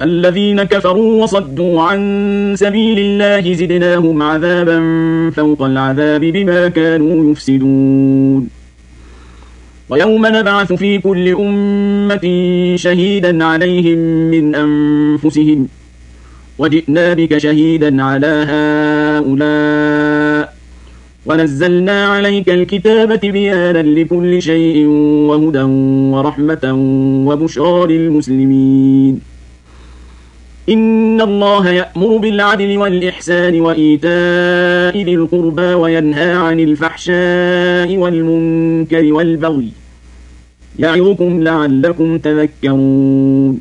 الذين كفروا وصدوا عن سبيل الله زدناهم عذابا فوق العذاب بما كانوا يفسدون ويوم نبعث في كل أمة شهيدا عليهم من أنفسهم وجئنا بك شهيدا على هؤلاء ونزلنا عليك الكتاب تبيانا لكل شيء وهدى ورحمة وبشرى للمسلمين إن الله يأمر بالعدل والإحسان وإيتاء ذي القربى وينهى عن الفحشاء والمنكر والبغي يعظكم لعلكم تذكرون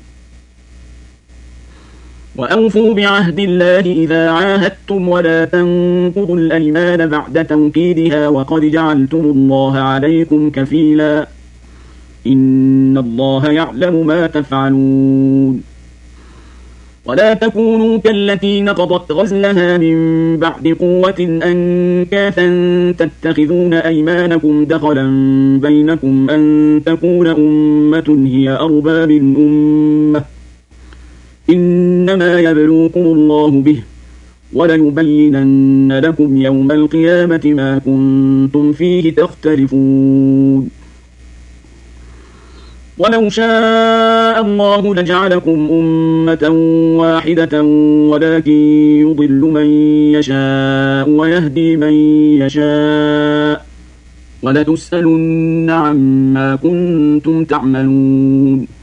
وأوفوا بعهد الله إذا عاهدتم ولا تنقضوا الأيمان بعد توكيدها وقد جعلتم الله عليكم كفيلا إن الله يعلم ما تفعلون ولا تكونوا كالتي نقضت غزلها من بعد قوة أنكاثا تتخذون أيمانكم دخلا بينكم أن تكون أمة هي أربى من أمة إنما يبلوكم الله به وليبينن لكم يوم القيامة ما كنتم فيه تختلفون ولو شاء الله لجعلكم أمة واحدة ولكن يضل من يشاء ويهدي من يشاء ولتسألن عما كنتم تعملون